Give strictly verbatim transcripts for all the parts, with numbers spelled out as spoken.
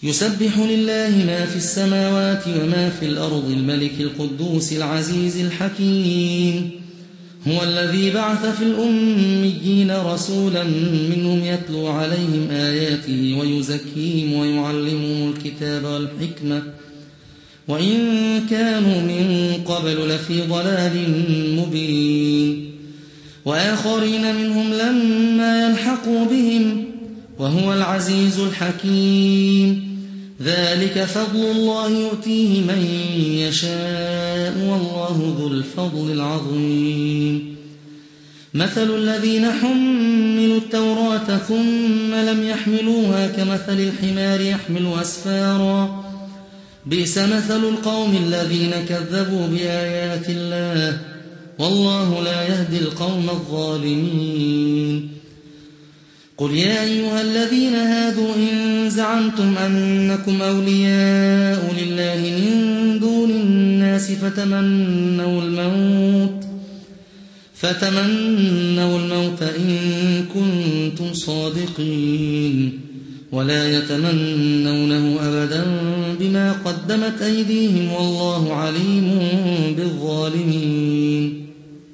يسبح لله ما في السماوات وما في الأرض الملك القدوس العزيز الحكيم. هو الذي بعث في الأميين رسولا منهم يتلو عليهم آياته ويزكيهم ويعلمهم الكتاب والحكمة وإن كانوا من قبل لفي ضلال مبين. وآخرين منهم لما يلحقوا بهم وهو العزيز الحكيم. ذلك فضل الله يؤتيه من يشاء والله ذو الفضل العظيم. مثل الذين حملوا التوراة ثم لم يحملوها كمثل الحمار يحمل أسفارا بئس مثل القوم الذين كذبوا بآيات الله والله لا يهدي القوم الظالمين. قل يا أيها الذين هادوا إن زعمتم أنكم أولياء لله من دون الناس فتمنوا الموت فتمنوا الموت إن كنتم صادقين ولا يتمنونه أبدا بما قدمت أيديهم والله عليم بالظالمين.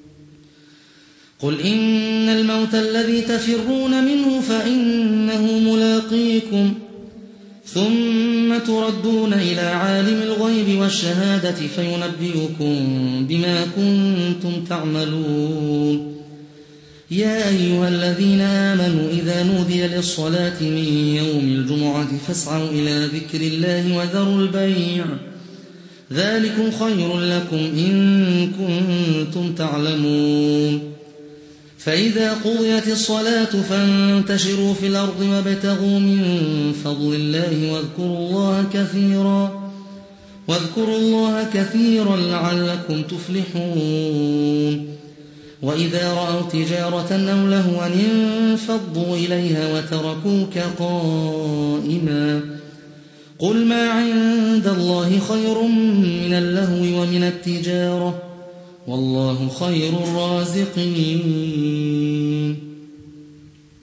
قل إن الموت الذي تفرون منه فإنه ملاقيكم ثم تردون إلى عالم الغيب والشهادة فينبئكم بما كنتم تعملون. يا أيها الذين آمنوا إذا نودي للصلاة من يوم الجمعة فاسعوا إلى ذكر الله وذروا البيع ذلكم خير لكم إن كنتم تعلمون. فإذا قضيت الصلاة فانتشروا في الأرض وابتغوا من فضل الله واذكروا الله كثيرا واذكروا الله كثيرا لعلكم تفلحون. وإذا رأوا تجارة أو لهوا انفضوا إليها وتركوك قائما قل ما عند الله خير من اللهو ومن التجارة والله خير الرازقين.